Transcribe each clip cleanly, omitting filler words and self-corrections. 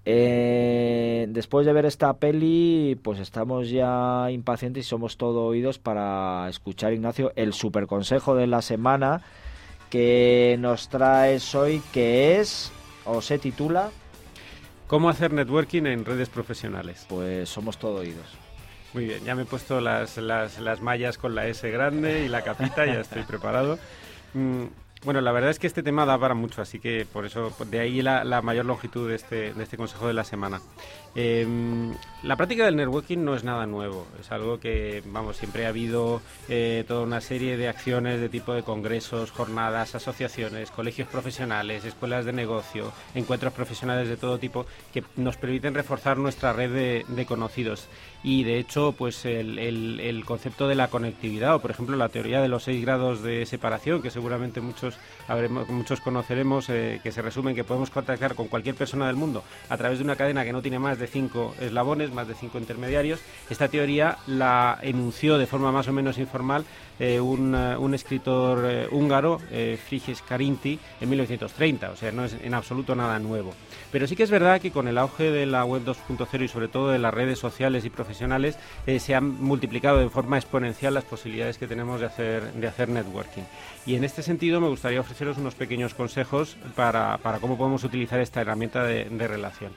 Después de ver esta peli, pues estamos ya impacientes y somos todo oídos para escuchar, Ignacio, el super consejo de la semana que nos traes hoy, que es, o se titula, ¿Cómo hacer networking en redes profesionales? pues somos todo oídos. Muy bien, ya me he puesto las mallas con la S grande y la capita, ya estoy preparado. Bueno, la verdad es que este tema da para mucho, así que por eso, de ahí la mayor longitud de este consejo de la semana. La práctica del networking no es nada nuevo, es algo que, vamos, siempre ha habido toda una serie de acciones de tipo de congresos, jornadas, asociaciones, colegios profesionales, escuelas de negocio, encuentros profesionales de todo tipo que nos permiten reforzar nuestra red de conocidos. Y de hecho, pues el concepto de la conectividad, o por ejemplo la teoría de los 6 grados de separación, que seguramente muchos conoceremos, que se resumen que podemos contactar con cualquier persona del mundo a través de una cadena que no tiene más de 5 eslabones, más de 5 intermediarios. Esta teoría la enunció de forma más o menos informal un escritor húngaro, Frigyes Karinti, en 1930, o sea, no es en absoluto nada nuevo. Pero sí que es verdad que con el auge de la web 2.0 y sobre todo de las redes sociales y profesionales, se han multiplicado de forma exponencial las posibilidades que tenemos de hacer networking. Y en este sentido me gustaría ofreceros unos pequeños consejos para cómo podemos utilizar esta herramienta de relación.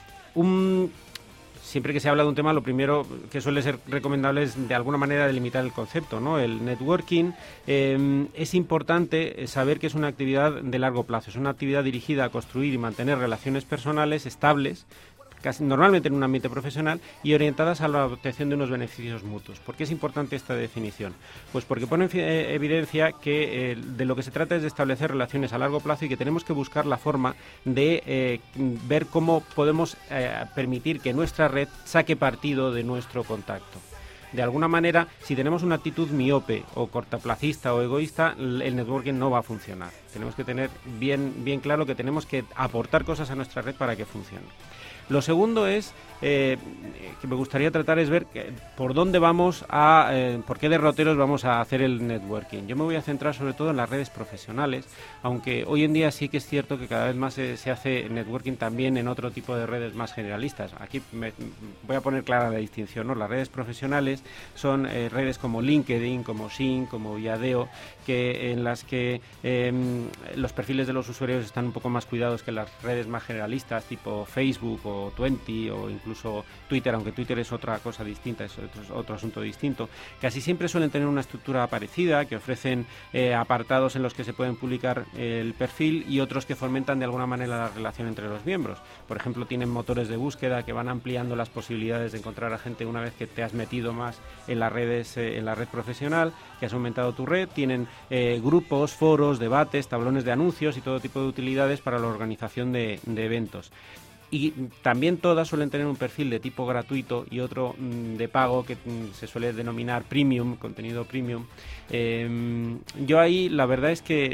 Siempre que se habla de un tema, lo primero que suele ser recomendable es de alguna manera delimitar el concepto, ¿no? El networking es importante saber que es una actividad de largo plazo, es una actividad dirigida a construir y mantener relaciones personales estables, normalmente en un ambiente profesional, y orientadas a la obtención de unos beneficios mutuos. ¿Por qué es importante esta definición? Pues porque pone en evidencia que de lo que se trata es de establecer relaciones a largo plazo y que tenemos que buscar la forma de ver cómo podemos permitir que nuestra red saque partido de nuestro contacto. De alguna manera, si tenemos una actitud miope o cortoplacista o egoísta, el networking no va a funcionar. Tenemos que tener bien claro que tenemos que aportar cosas a nuestra red para que funcione. Lo segundo es, que me gustaría tratar, es ver por dónde vamos por qué derroteros vamos a hacer el networking. Yo me voy a centrar sobre todo en las redes profesionales, aunque hoy en día sí que es cierto que cada vez más se hace networking también en otro tipo de redes más generalistas. Aquí voy a poner clara la distinción, ¿no? Las redes profesionales son redes como LinkedIn, como Xing, como Viadeo, en las que los perfiles de los usuarios están un poco más cuidados que las redes más generalistas, tipo Facebook o Twenty o incluso Twitter, aunque Twitter es otra cosa distinta, es otro asunto distinto. Casi siempre suelen tener una estructura parecida, que ofrecen apartados en los que se pueden publicar el perfil y otros que fomentan de alguna manera la relación entre los miembros. Por ejemplo, tienen motores de búsqueda que van ampliando las posibilidades de encontrar a gente una vez que te has metido más en las redes, en la red profesional, que has aumentado tu red. Tienen grupos, foros, debates, tablones de anuncios y todo tipo de utilidades para la organización de eventos. Y también todas suelen tener un perfil de tipo gratuito y otro de pago que se suele denominar premium, contenido premium. Yo ahí la verdad es que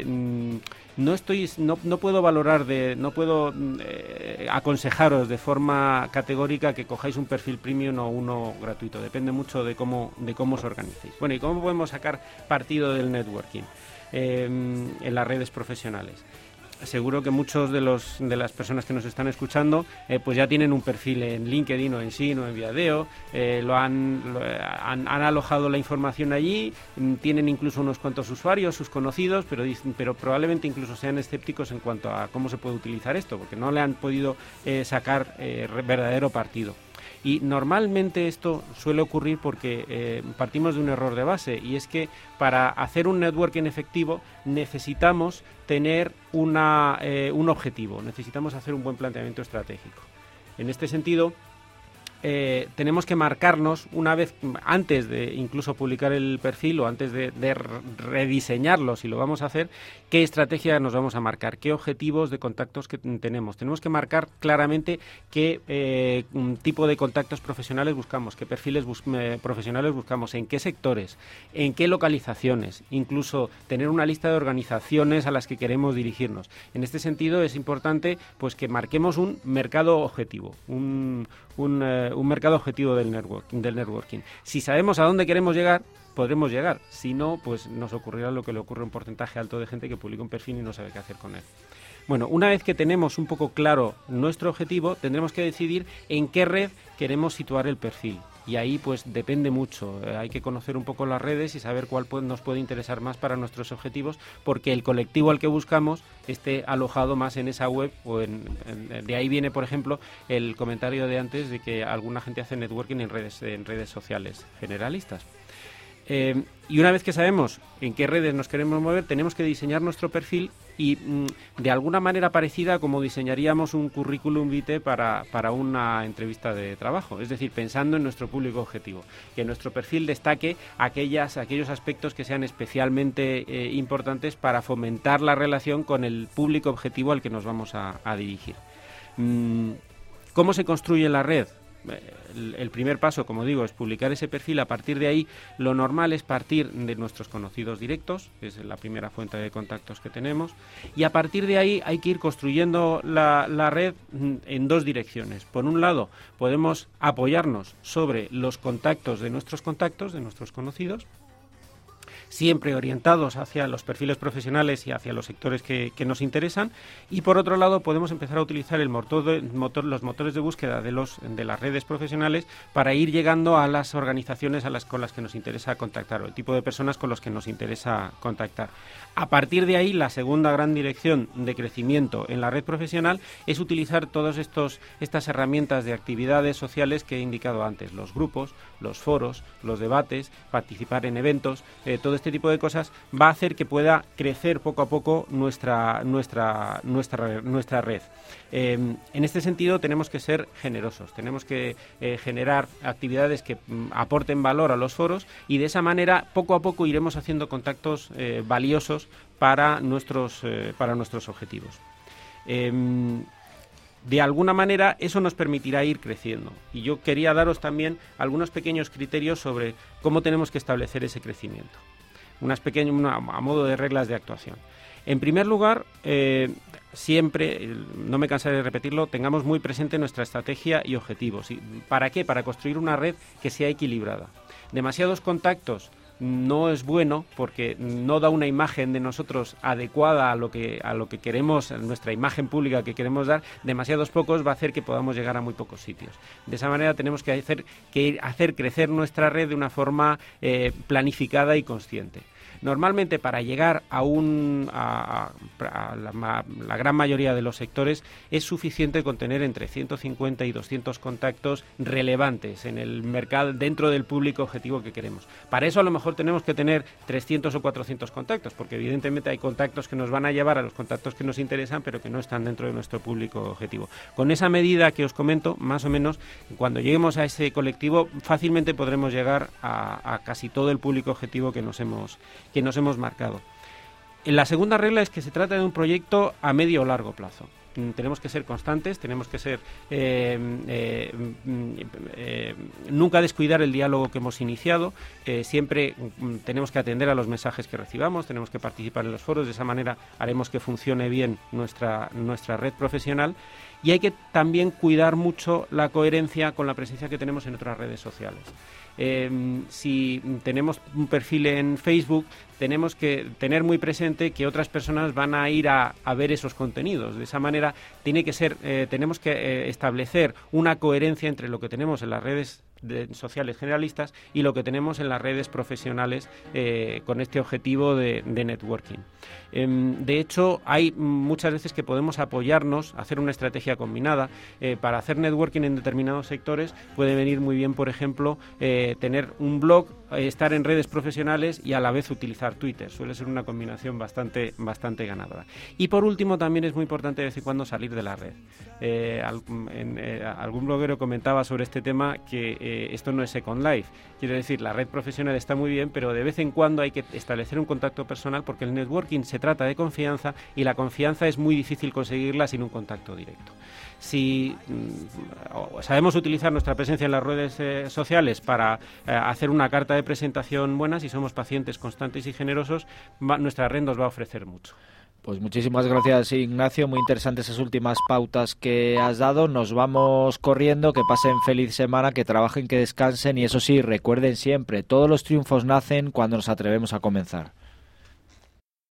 no puedo valorar, no puedo aconsejaros de forma categórica que cojáis un perfil premium o uno gratuito. Depende mucho de cómo os organicéis. Bueno, ¿y cómo podemos sacar partido del networking en las redes profesionales? Seguro que muchos de las personas que nos están escuchando pues ya tienen un perfil en LinkedIn o en Xing o en Viadeo, han alojado la información allí, tienen incluso unos cuantos usuarios, sus conocidos, pero probablemente incluso sean escépticos en cuanto a cómo se puede utilizar esto, porque no le han podido sacar verdadero partido. Y normalmente esto suele ocurrir porque partimos de un error de base, y es que para hacer un networking efectivo necesitamos tener un objetivo, necesitamos hacer un buen planteamiento estratégico. En este sentido, tenemos que marcarnos una vez, antes de incluso publicar el perfil o antes de rediseñarlo, si lo vamos a hacer, qué estrategia nos vamos a marcar, qué objetivos de contactos que tenemos. Tenemos que marcar claramente qué tipo de contactos profesionales buscamos, qué perfiles profesionales buscamos, en qué sectores, en qué localizaciones, incluso tener una lista de organizaciones a las que queremos dirigirnos. En este sentido es importante pues que marquemos un mercado objetivo, un mercado objetivo del networking. Si sabemos a dónde queremos llegar, podremos llegar. Si no, pues nos ocurrirá lo que le ocurre a un porcentaje alto de gente que publica un perfil y no sabe qué hacer con él. Bueno, una vez que tenemos un poco claro nuestro objetivo, tendremos que decidir en qué red queremos situar el perfil. Y ahí pues depende mucho, hay que conocer un poco las redes y saber cuál nos puede interesar más para nuestros objetivos, porque el colectivo al que buscamos esté alojado más en esa web de ahí viene, por ejemplo, el comentario de antes de que alguna gente hace networking en redes sociales generalistas. Y una vez que sabemos en qué redes nos queremos mover, tenemos que diseñar nuestro perfil y de alguna manera parecida como diseñaríamos un currículum vitae para una entrevista de trabajo, es decir, pensando en nuestro público objetivo, que nuestro perfil destaque aquellos aspectos que sean especialmente importantes para fomentar la relación con el público objetivo al que nos vamos a dirigir. ¿Cómo se construye la red? El primer paso, como digo, es publicar ese perfil. A partir de ahí, lo normal es partir de nuestros conocidos directos, que es la primera fuente de contactos que tenemos, y a partir de ahí hay que ir construyendo la red en dos direcciones. Por un lado, podemos apoyarnos sobre los contactos, de nuestros conocidos, siempre orientados hacia los perfiles profesionales y hacia los sectores que nos interesan, y por otro lado podemos empezar a utilizar los motores de búsqueda de las redes profesionales para ir llegando a las organizaciones con las que nos interesa contactar, o el tipo de personas con los que nos interesa contactar. A partir de ahí, la segunda gran dirección de crecimiento en la red profesional es utilizar todas estas herramientas de actividades sociales que he indicado antes, los grupos, los foros, los debates, participar en eventos, todo este tipo de cosas va a hacer que pueda crecer poco a poco nuestra red. En este sentido tenemos que ser generosos, tenemos que generar actividades que aporten valor a los foros, y de esa manera poco a poco iremos haciendo contactos valiosos para nuestros objetivos. De alguna manera eso nos permitirá ir creciendo, y yo quería daros también algunos pequeños criterios sobre cómo tenemos que establecer ese crecimiento, a modo de reglas de actuación. En primer lugar, siempre, no me cansaré de repetirlo, tengamos muy presente nuestra estrategia y objetivos. ¿Para qué? Para construir una red que sea equilibrada. Demasiados contactos no es bueno, porque no da una imagen de nosotros adecuada a lo que queremos, nuestra imagen pública que queremos dar. Demasiados pocos va a hacer que podamos llegar a muy pocos sitios. De esa manera tenemos que hacer crecer nuestra red de una forma planificada y consciente. Normalmente, para llegar a la gran mayoría de los sectores, es suficiente con tener entre 150 y 200 contactos relevantes en el mercado, dentro del público objetivo que queremos. Para eso a lo mejor tenemos que tener 300 o 400 contactos, porque evidentemente hay contactos que nos van a llevar a los contactos que nos interesan, pero que no están dentro de nuestro público objetivo. Con esa medida que os comento, más o menos, cuando lleguemos a ese colectivo, fácilmente podremos llegar a casi todo el público objetivo que nos hemos marcado. La segunda regla es que se trata de un proyecto a medio o largo plazo. Tenemos que ser constantes, tenemos que ser nunca descuidar el diálogo que hemos iniciado, siempre tenemos que atender a los mensajes que recibamos, tenemos que participar en los foros, de esa manera haremos que funcione bien nuestra red profesional, y hay que también cuidar mucho la coherencia con la presencia que tenemos en otras redes sociales. Si tenemos un perfil en Facebook, tenemos que tener muy presente que otras personas van a ir a ver esos contenidos. De esa manera tenemos que establecer una coherencia entre lo que tenemos en las redes sociales generalistas y lo que tenemos en las redes profesionales con este objetivo de networking. De hecho, hay muchas veces que podemos apoyarnos, hacer una estrategia combinada. Para hacer networking en determinados sectores puede venir muy bien, por ejemplo, tener un blog, estar en redes profesionales y a la vez utilizar Twitter. Suele ser una combinación bastante ganadora. Y por último, también es muy importante de vez en cuando salir de la red. Algún bloguero comentaba sobre este tema que esto no es Second Life. Quiero decir, la red profesional está muy bien, pero de vez en cuando hay que establecer un contacto personal, porque el networking se trata de confianza, y la confianza es muy difícil conseguirla sin un contacto directo. Si sabemos utilizar nuestra presencia en las redes sociales para hacer una carta de presentación buena, si somos pacientes, constantes y generosos, nuestra red nos va a ofrecer mucho. Pues muchísimas gracias, Ignacio, muy interesantes esas últimas pautas que has dado. Nos vamos corriendo, que pasen feliz semana, que trabajen, que descansen, y eso sí, recuerden siempre, todos los triunfos nacen cuando nos atrevemos a comenzar.